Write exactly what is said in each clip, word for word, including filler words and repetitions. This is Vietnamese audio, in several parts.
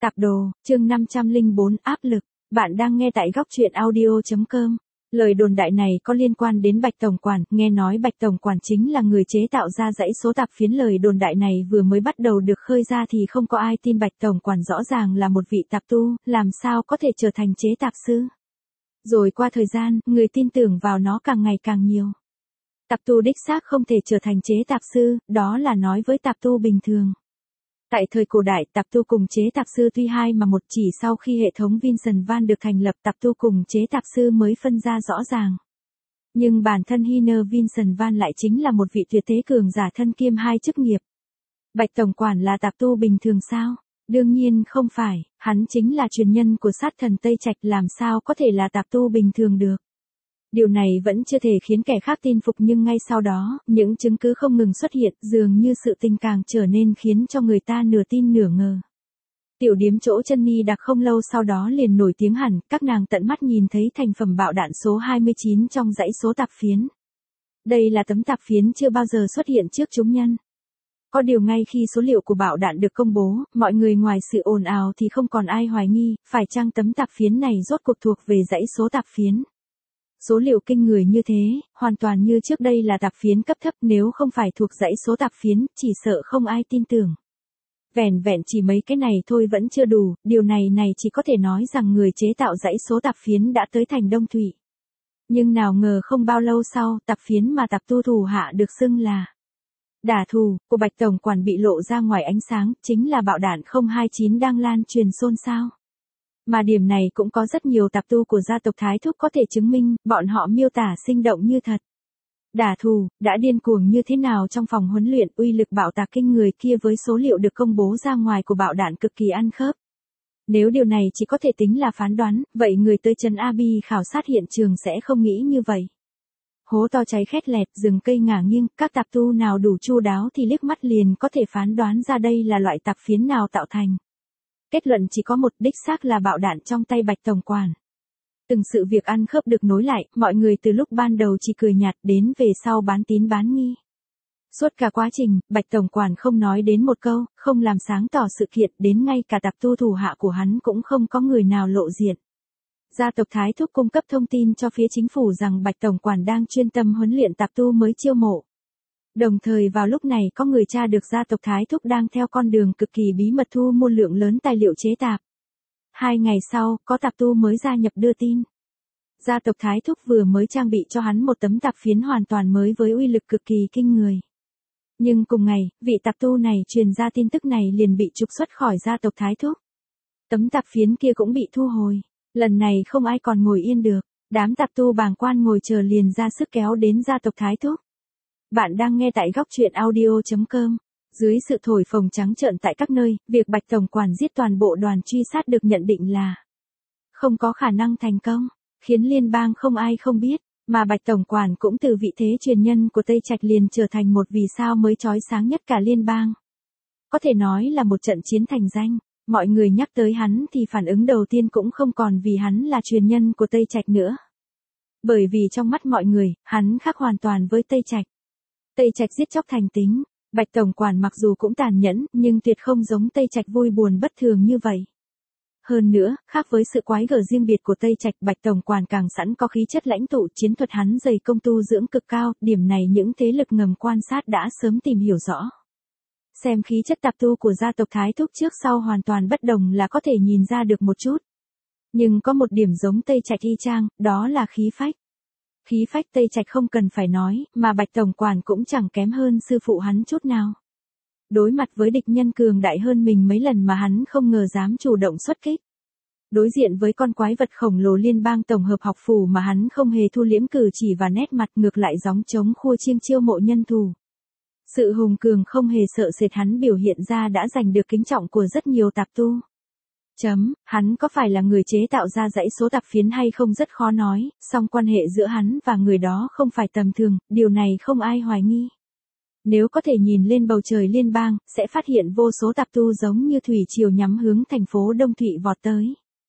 Tạp đồ, chương năm trăm lẻ bốn áp lực. Bạn đang nghe tại góc truyện audio chấm com. Lời đồn đại này có liên quan đến Bạch Tổng Quản, nghe nói Bạch Tổng Quản chính là người chế tạo ra dãy số tạp phiến. Lời đồn đại này vừa mới bắt đầu được khơi ra thì không có ai tin. Bạch Tổng Quản rõ ràng là một vị tạp tu, làm sao có thể trở thành chế tạp sư. Rồi qua thời gian, người tin tưởng vào nó càng ngày càng nhiều. Tạp tu đích xác không thể trở thành chế tạp sư, đó là nói với tạp tu bình thường. Tại thời cổ đại, tạp tu cùng chế tạp sư tuy hai mà một, chỉ sau khi hệ thống Vincent Van được thành lập, tạp tu cùng chế tạp sư mới phân ra rõ ràng. Nhưng bản thân Hiner Vincent Van lại chính là một vị tuyệt thế cường giả thân kiêm hai chức nghiệp. Bạch Tổng Quản là tạp tu bình thường sao? Đương nhiên không phải, hắn chính là truyền nhân của sát thần Tây Trạch, làm sao có thể là tạp tu bình thường được. Điều này vẫn chưa thể khiến kẻ khác tin phục, nhưng ngay sau đó, những chứng cứ không ngừng xuất hiện, dường như sự tình càng trở nên khiến cho người ta nửa tin nửa ngờ. Tiểu điếm chỗ chân ni đặc không lâu sau đó liền nổi tiếng hẳn, các nàng tận mắt nhìn thấy thành phẩm bạo đạn số hai mươi chín trong dãy số tạp phiến. Đây là tấm tạp phiến chưa bao giờ xuất hiện trước chúng nhân. Có điều ngay khi số liệu của bạo đạn được công bố, mọi người ngoài sự ồn ào thì không còn ai hoài nghi, phải chăng tấm tạp phiến này rốt cuộc thuộc về dãy số tạp phiến. Số liệu kinh người như thế, hoàn toàn như trước đây là tạp phiến cấp thấp, nếu không phải thuộc dãy số tạp phiến, chỉ sợ không ai tin tưởng. Vẻn vẹn chỉ mấy cái này thôi vẫn chưa đủ, điều này này chỉ có thể nói rằng người chế tạo dãy số tạp phiến đã tới thành Đông Thụy. Nhưng nào ngờ không bao lâu sau, tạp phiến mà tạp tu thủ hạ được xưng là đả thù của Bạch Tổng Quản bị lộ ra ngoài ánh sáng, chính là bạo đạn không hai chín đang lan truyền xôn xao. Mà điểm này cũng có rất nhiều tạp tu của gia tộc Thái Thúc có thể chứng minh, bọn họ miêu tả sinh động như thật. Đả thù, đã điên cuồng như thế nào trong phòng huấn luyện, uy lực bạo tạc kinh người kia với số liệu được công bố ra ngoài của bạo đạn cực kỳ ăn khớp. Nếu điều này chỉ có thể tính là phán đoán, vậy người tới Trấn A Bi khảo sát hiện trường sẽ không nghĩ như vậy. Hố to cháy khét lẹt, rừng cây ngả nghiêng, các tạp tu nào đủ chu đáo thì liếc mắt liền có thể phán đoán ra đây là loại tạp phiến nào tạo thành. Kết luận chỉ có một, đích xác là bạo đạn trong tay Bạch Tổng Quản. Từng sự việc ăn khớp được nối lại, mọi người từ lúc ban đầu chỉ cười nhạt đến về sau bán tín bán nghi. Suốt cả quá trình, Bạch Tổng Quản không nói đến một câu, không làm sáng tỏ sự kiện, đến ngay cả tạp tu thủ hạ của hắn cũng không có người nào lộ diện. Gia tộc Thái Thúc cung cấp thông tin cho phía chính phủ rằng Bạch Tổng Quản đang chuyên tâm huấn luyện tạp tu mới chiêu mộ. Đồng thời vào lúc này có người tra được gia tộc Thái Thúc đang theo con đường cực kỳ bí mật thu mua lượng lớn tài liệu chế tạp. Hai ngày sau, có tạp tu mới gia nhập đưa tin. Gia tộc Thái Thúc vừa mới trang bị cho hắn một tấm tạp phiến hoàn toàn mới với uy lực cực kỳ kinh người. Nhưng cùng ngày, vị tạp tu này truyền ra tin tức này liền bị trục xuất khỏi gia tộc Thái Thúc. Tấm tạp phiến kia cũng bị thu hồi. Lần này không ai còn ngồi yên được. Đám tạp tu bàng quan ngồi chờ liền ra sức kéo đến gia tộc Thái Thúc. Bạn đang nghe tại góc truyện audio chấm com. Dưới sự thổi phồng trắng trợn tại các nơi, việc Bạch Tổng Quản giết toàn bộ đoàn truy sát được nhận định là không có khả năng thành công, khiến liên bang không ai không biết, mà Bạch Tổng Quản cũng từ vị thế truyền nhân của Tây Trạch liền trở thành một vì sao mới chói sáng nhất cả liên bang. Có thể nói là một trận chiến thành danh, mọi người nhắc tới hắn thì phản ứng đầu tiên cũng không còn vì hắn là truyền nhân của Tây Trạch nữa. Bởi vì trong mắt mọi người, hắn khác hoàn toàn với Tây Trạch. Tây Trạch giết chóc thành tính, Bạch Tổng Quản mặc dù cũng tàn nhẫn, nhưng tuyệt không giống Tây Trạch vui buồn bất thường như vậy. Hơn nữa, khác với sự quái gở riêng biệt của Tây Trạch, Bạch Tổng Quản càng sẵn có khí chất lãnh tụ, chiến thuật hắn dày công tu dưỡng cực cao, điểm này những thế lực ngầm quan sát đã sớm tìm hiểu rõ. Xem khí chất tạp tu của gia tộc Thái Thúc trước sau hoàn toàn bất đồng là có thể nhìn ra được một chút. Nhưng có một điểm giống Tây Trạch y chang, đó là khí phách. Khí phách Tây Trạch không cần phải nói, mà Bạch Tổng Quản cũng chẳng kém hơn sư phụ hắn chút nào. Đối mặt với địch nhân cường đại hơn mình mấy lần mà hắn không ngờ dám chủ động xuất kích. Đối diện với con quái vật khổng lồ liên bang tổng hợp học phủ mà hắn không hề thu liễm cử chỉ và nét mặt, ngược lại gióng trống khua chiêng chiêu mộ nhân thù. Sự hùng cường không hề sợ sệt hắn biểu hiện ra đã giành được kính trọng của rất nhiều tạp tu. Chấm, hắn có phải là người chế tạo ra dãy số tạp phiến hay không rất khó nói, song quan hệ giữa hắn và người đó không phải tầm thường, điều này không ai hoài nghi. Nếu có thể nhìn lên bầu trời liên bang, sẽ phát hiện vô số tạp tu giống như thủy triều nhắm hướng thành phố Đông Thụy vọt tới.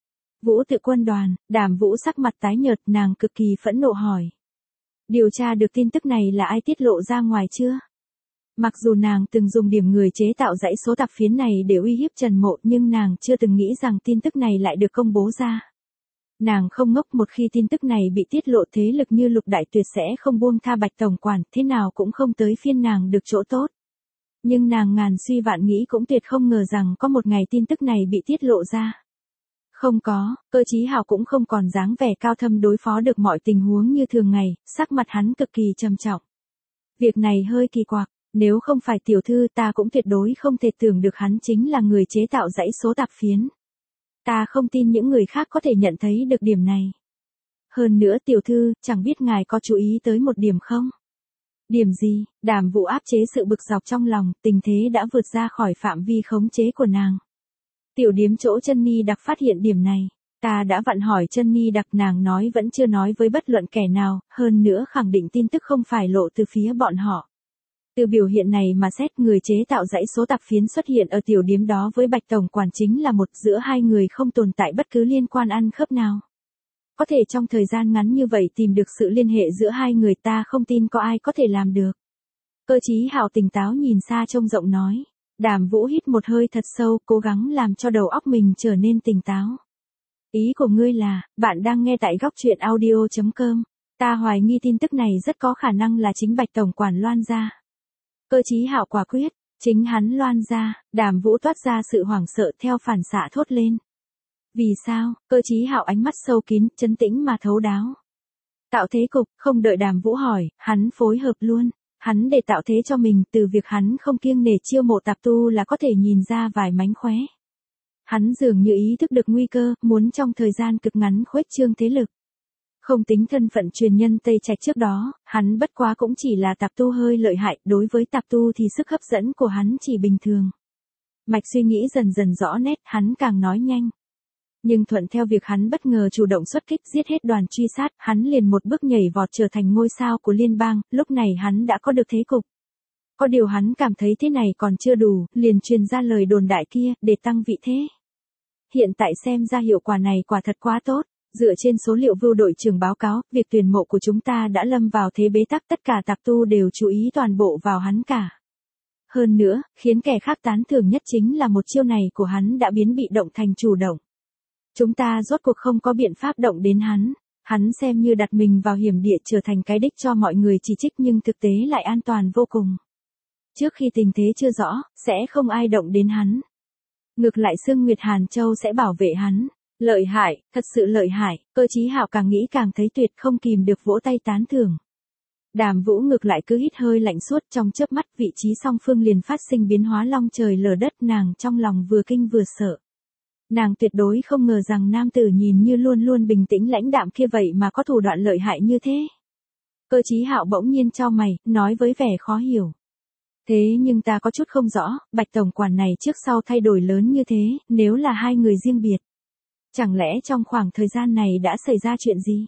Vũ Tự Quân đoàn, Đàm Vũ sắc mặt tái nhợt, nàng cực kỳ phẫn nộ hỏi. Điều tra được tin tức này là ai tiết lộ ra ngoài chưa? Mặc dù nàng từng dùng điểm người chế tạo dãy số tạp phiến này để uy hiếp Trần Mộ, nhưng nàng chưa từng nghĩ rằng tin tức này lại được công bố ra. Nàng không ngốc, một khi tin tức này bị tiết lộ, thế lực như Lục Đại Tuyệt sẽ không buông tha Bạch tổng quản, thế nào cũng không tới phiên nàng được chỗ tốt. Nhưng nàng ngàn suy vạn nghĩ cũng tuyệt không ngờ rằng có một ngày tin tức này bị tiết lộ ra. Không có, Cơ Chí Hào cũng không còn dáng vẻ cao thâm đối phó được mọi tình huống như thường ngày, sắc mặt hắn cực kỳ trầm trọng. Việc này hơi kỳ quặc, nếu không phải tiểu thư ta cũng tuyệt đối không thể tưởng được hắn chính là người chế tạo dãy số tạp phiến. Ta không tin những người khác có thể nhận thấy được điểm này. Hơn nữa tiểu thư, chẳng biết ngài có chú ý tới một điểm không? Điểm gì? Đàm Vũ áp chế sự bực dọc trong lòng, tình thế đã vượt ra khỏi phạm vi khống chế của nàng. Tiểu điếm chỗ Chân Ni Đặc phát hiện điểm này. Ta đã vặn hỏi Chân Ni Đặc, nàng nói vẫn chưa nói với bất luận kẻ nào, hơn nữa khẳng định tin tức không phải lộ từ phía bọn họ. Từ biểu hiện này mà xét, người chế tạo dãy số tạp phiến xuất hiện ở tiểu điếm đó với Bạch tổng quản chính là một, giữa hai người không tồn tại bất cứ liên quan ăn khớp nào. Có thể trong thời gian ngắn như vậy tìm được sự liên hệ giữa hai người, ta không tin có ai có thể làm được. Cơ Chí Hào tỉnh táo nhìn xa trông rộng nói. Đàm Vũ hít một hơi thật sâu, cố gắng làm cho đầu óc mình trở nên tỉnh táo. Ý của ngươi là, bạn đang nghe tại góc truyện audio chấm com. Ta hoài nghi tin tức này rất có khả năng là chính Bạch tổng quản loan ra. Cơ Chí Hạo quả quyết, chính hắn loan ra. Đàm Vũ toát ra sự hoảng sợ theo phản xạ thốt lên. Vì sao? Cơ Chí Hạo ánh mắt sâu kín, trấn tĩnh mà thấu đáo. Tạo thế cục, không đợi Đàm Vũ hỏi, hắn phối hợp luôn. Hắn để tạo thế cho mình, từ việc hắn không kiêng nể chiêu mộ tạp tu là có thể nhìn ra vài mánh khóe. Hắn dường như ý thức được nguy cơ, muốn trong thời gian cực ngắn khuếch trương thế lực. Không tính thân phận truyền nhân Tây Trạch trước đó, hắn bất quá cũng chỉ là tạp tu hơi lợi hại, đối với tạp tu thì sức hấp dẫn của hắn chỉ bình thường. Mạch suy nghĩ dần dần rõ nét, hắn càng nói nhanh. Nhưng thuận theo việc hắn bất ngờ chủ động xuất kích giết hết đoàn truy sát, hắn liền một bước nhảy vọt trở thành ngôi sao của liên bang, lúc này hắn đã có được thế cục. Có điều hắn cảm thấy thế này còn chưa đủ, liền truyền ra lời đồn đại kia, để tăng vị thế. Hiện tại xem ra hiệu quả này quả thật quá tốt. Dựa trên số liệu Vưu đội trưởng báo cáo, việc tuyển mộ của chúng ta đã lâm vào thế bế tắc, tất cả tạp tu đều chú ý toàn bộ vào hắn cả. Hơn nữa, khiến kẻ khác tán thưởng nhất chính là một chiêu này của hắn đã biến bị động thành chủ động. Chúng ta rốt cuộc không có biện pháp động đến hắn. Hắn xem như đặt mình vào hiểm địa, trở thành cái đích cho mọi người chỉ trích, nhưng thực tế lại an toàn vô cùng. Trước khi tình thế chưa rõ, sẽ không ai động đến hắn. Ngược lại Sương Nguyệt Hàn Châu sẽ bảo vệ hắn. Lợi hại, thật sự lợi hại. Cơ Chí Hạo càng nghĩ càng thấy tuyệt, không kìm được vỗ tay tán thưởng. Đàm Vũ ngược lại cứ hít hơi lạnh suốt, trong chớp mắt vị trí song phương liền phát sinh biến hóa long trời lở đất, nàng trong lòng vừa kinh vừa sợ. Nàng tuyệt đối không ngờ rằng nam tử nhìn như luôn luôn bình tĩnh lãnh đạm kia vậy mà có thủ đoạn lợi hại như thế. Cơ Chí Hạo bỗng nhiên chau mày, nói với vẻ khó hiểu. Thế nhưng ta có chút không rõ, Bạch tổng quản này trước sau thay đổi lớn như thế, nếu là hai người riêng biệt. Chẳng lẽ trong khoảng thời gian này đã xảy ra chuyện gì?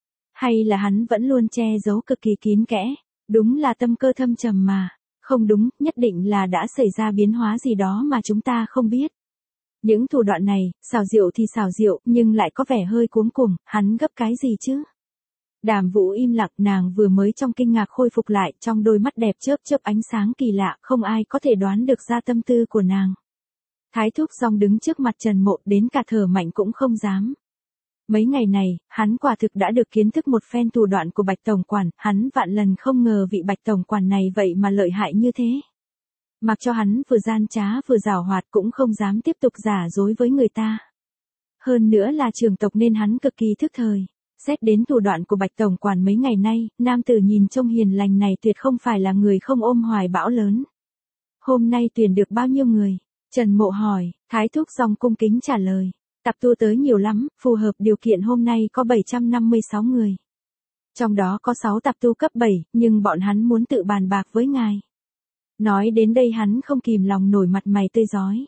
Hay là hắn vẫn luôn che giấu cực kỳ kín kẽ? Đúng là tâm cơ thâm trầm mà. Không đúng, nhất định là đã xảy ra biến hóa gì đó mà chúng ta không biết. Những thủ đoạn này, xảo diệu thì xảo diệu, nhưng lại có vẻ hơi cuống cuồng, hắn gấp cái gì chứ? Đàm Vũ im lặng, nàng vừa mới trong kinh ngạc khôi phục lại, trong đôi mắt đẹp chớp chớp ánh sáng kỳ lạ, không ai có thể đoán được ra tâm tư của nàng. Thái Thúc Song đứng trước mặt Trần Mộ, đến cả thở mạnh cũng không dám. Mấy ngày này, hắn quả thực đã được kiến thức một phen thủ đoạn của Bạch tổng quản, hắn vạn lần không ngờ vị Bạch tổng quản này vậy mà lợi hại như thế. Mặc cho hắn vừa gian trá vừa giảo hoạt cũng không dám tiếp tục giả dối với người ta. Hơn nữa là trưởng tộc nên hắn cực kỳ thức thời. Xét đến thủ đoạn của Bạch tổng quản mấy ngày nay, nam tử nhìn trông hiền lành này tuyệt không phải là người không ôm hoài bão lớn. Hôm nay tuyển được bao nhiêu người? Trần Mộ hỏi. Thái Thúc Song cung kính trả lời. Tạp tu tới nhiều lắm, phù hợp điều kiện hôm nay có bảy trăm năm mươi sáu người. Trong đó có sáu tạp tu cấp bảy, nhưng bọn hắn muốn tự bàn bạc với ngài. Nói đến đây hắn không kìm lòng nổi mặt mày tươi rói.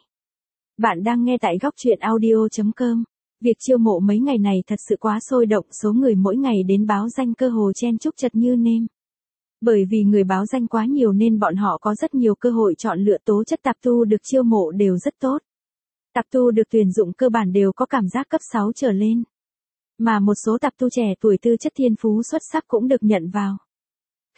Bạn đang nghe tại góc truyện audio chấm com. Việc chiêu mộ mấy ngày này thật sự quá sôi động, số người mỗi ngày đến báo danh cơ hồ chen chúc chật như nêm. Bởi vì người báo danh quá nhiều nên bọn họ có rất nhiều cơ hội chọn lựa, tố chất tạp tu được chiêu mộ đều rất tốt. Tạp tu được tuyển dụng cơ bản đều có cảm giác cấp sáu trở lên. Mà một số tạp tu trẻ tuổi tư chất thiên phú xuất sắc cũng được nhận vào.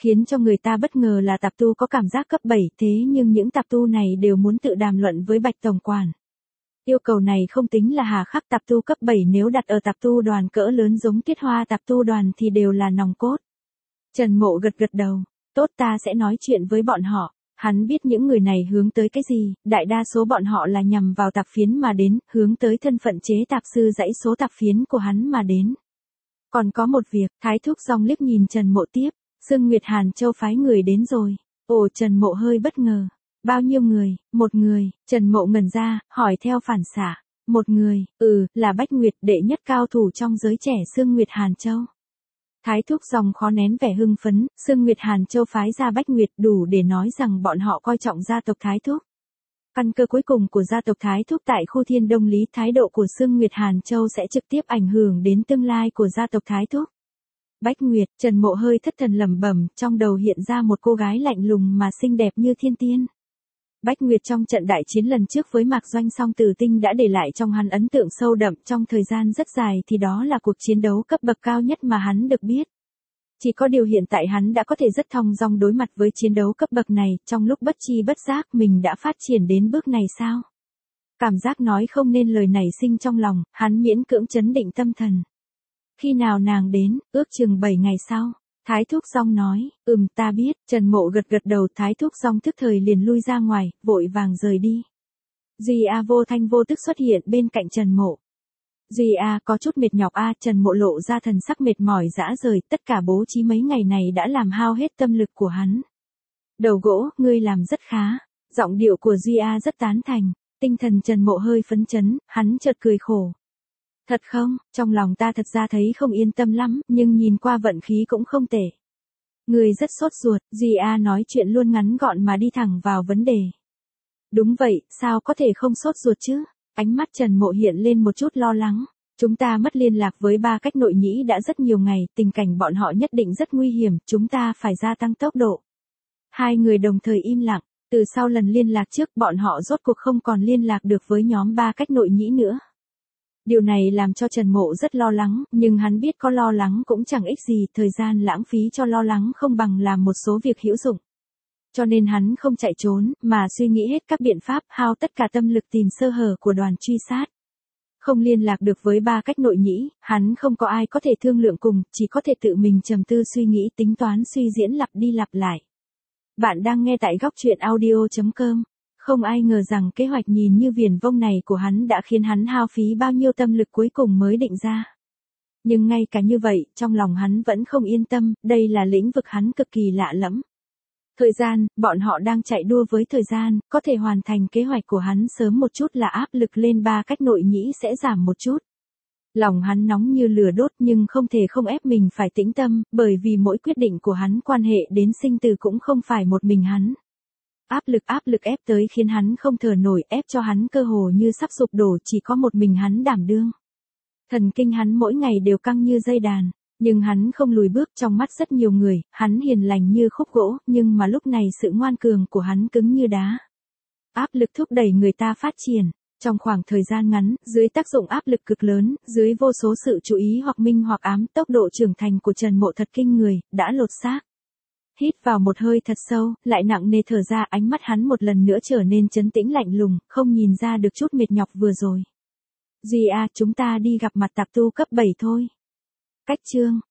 Khiến cho người ta bất ngờ là tạp tu có cảm giác cấp bảy, thế nhưng những tạp tu này đều muốn tự đàm luận với Bạch Tổng Quản. Yêu cầu này không tính là hà khắc, tạp tu cấp bảy nếu đặt ở tạp tu đoàn cỡ lớn giống Tiết Hoa tạp tu đoàn thì đều là nòng cốt. Trần Mộ gật gật đầu, tốt, ta sẽ nói chuyện với bọn họ. Hắn biết những người này hướng tới cái gì, đại đa số bọn họ là nhằm vào tạp phiến mà đến, hướng tới thân phận chế tạp sư dãy số tạp phiến của hắn mà đến. Còn có một việc, Thái Thúc Dòng liếc nhìn Trần Mộ tiếp, Sương Nguyệt Hàn Châu phái người đến rồi. Ồ, Trần Mộ hơi bất ngờ. Bao nhiêu người? Một người. Trần Mộ ngẩn ra, hỏi theo phản xạ. Một người, ừ, là Bách Nguyệt, đệ nhất cao thủ trong giới trẻ Sương Nguyệt Hàn Châu. Thái Thúc Dòng khó nén vẻ hưng phấn, Sương Nguyệt Hàn Châu phái ra Bách Nguyệt đủ để nói rằng bọn họ coi trọng gia tộc Thái Thúc. Căn cơ cuối cùng của gia tộc Thái Thúc tại khu Thiên Đông Lý, thái độ của Sương Nguyệt Hàn Châu sẽ trực tiếp ảnh hưởng đến tương lai của gia tộc Thái Thúc. Bách Nguyệt, Trần Mộ hơi thất thần lẩm bẩm, trong đầu hiện ra một cô gái lạnh lùng mà xinh đẹp như thiên tiên. Bách Nguyệt trong trận đại chiến lần trước với Mạc Doanh Song Tử Tinh đã để lại trong hắn ấn tượng sâu đậm, trong thời gian rất dài thì đó là cuộc chiến đấu cấp bậc cao nhất mà hắn được biết. Chỉ có điều hiện tại hắn đã có thể rất thong dong đối mặt với chiến đấu cấp bậc này, trong lúc bất chi bất giác mình đã phát triển đến bước này sao? Cảm giác nói không nên lời nảy sinh trong lòng, hắn miễn cưỡng trấn định tâm thần. Khi nào nàng đến, ước chừng bảy ngày sau. Thái Thúc Dòng nói, ừm ta biết, Trần Mộ gật gật đầu, Thái Thúc Dòng tức thời liền lui ra ngoài, vội vàng rời đi. Duy A vô thanh vô tức xuất hiện bên cạnh Trần Mộ. Duy A có chút mệt nhọc a, Trần Mộ lộ ra thần sắc mệt mỏi rã rời, tất cả bố trí mấy ngày này đã làm hao hết tâm lực của hắn. Đầu gỗ, ngươi làm rất khá, giọng điệu của Duy A rất tán thành, tinh thần Trần Mộ hơi phấn chấn, hắn chợt cười khổ. Thật không, trong lòng ta thật ra thấy không yên tâm lắm, nhưng nhìn qua vận khí cũng không tệ. Người rất sốt ruột, Duy A nói chuyện luôn ngắn gọn mà đi thẳng vào vấn đề. Đúng vậy, sao có thể không sốt ruột chứ? Ánh mắt Trần Mộ hiện lên một chút lo lắng. Chúng ta mất liên lạc với ba cách nội nhĩ đã rất nhiều ngày, tình cảnh bọn họ nhất định rất nguy hiểm, chúng ta phải gia tăng tốc độ. Hai người đồng thời im lặng, từ sau lần liên lạc trước bọn họ rốt cuộc không còn liên lạc được với nhóm ba cách nội nhĩ nữa. Điều này làm cho Trần Mộ rất lo lắng, nhưng hắn biết có lo lắng cũng chẳng ích gì, thời gian lãng phí cho lo lắng không bằng làm một số việc hữu dụng. Cho nên hắn không chạy trốn, mà suy nghĩ hết các biện pháp, hao tất cả tâm lực tìm sơ hở của đoàn truy sát. Không liên lạc được với ba cách nội nhĩ, hắn không có ai có thể thương lượng cùng, chỉ có thể tự mình trầm tư suy nghĩ, tính toán suy diễn lặp đi lặp lại. Bạn đang nghe tại góc truyện audio chấm com. Không ai ngờ rằng kế hoạch nhìn như viển vông này của hắn đã khiến hắn hao phí bao nhiêu tâm lực cuối cùng mới định ra. Nhưng ngay cả như vậy, trong lòng hắn vẫn không yên tâm, đây là lĩnh vực hắn cực kỳ lạ lẫm. Thời gian, bọn họ đang chạy đua với thời gian, có thể hoàn thành kế hoạch của hắn sớm một chút là áp lực lên ba cách nội nhĩ sẽ giảm một chút. Lòng hắn nóng như lửa đốt nhưng không thể không ép mình phải tĩnh tâm, bởi vì mỗi quyết định của hắn quan hệ đến sinh tử cũng không phải một mình hắn. Áp lực áp lực ép tới khiến hắn không thở nổi, ép cho hắn cơ hồ như sắp sụp đổ, chỉ có một mình hắn đảm đương. Thần kinh hắn mỗi ngày đều căng như dây đàn, nhưng hắn không lùi bước, trong mắt rất nhiều người, hắn hiền lành như khúc gỗ, nhưng mà lúc này sự ngoan cường của hắn cứng như đá. Áp lực thúc đẩy người ta phát triển. Trong khoảng thời gian ngắn, dưới tác dụng áp lực cực lớn, dưới vô số sự chú ý hoặc minh hoặc ám, tốc độ trưởng thành của Trần Mộ thật kinh người, đã lột xác. Hít vào một hơi thật sâu, lại nặng nề thở ra, ánh mắt hắn một lần nữa trở nên trấn tĩnh lạnh lùng, không nhìn ra được chút mệt nhọc vừa rồi. Duy A, chúng ta đi gặp mặt tạp tu cấp bảy thôi. Cách chương,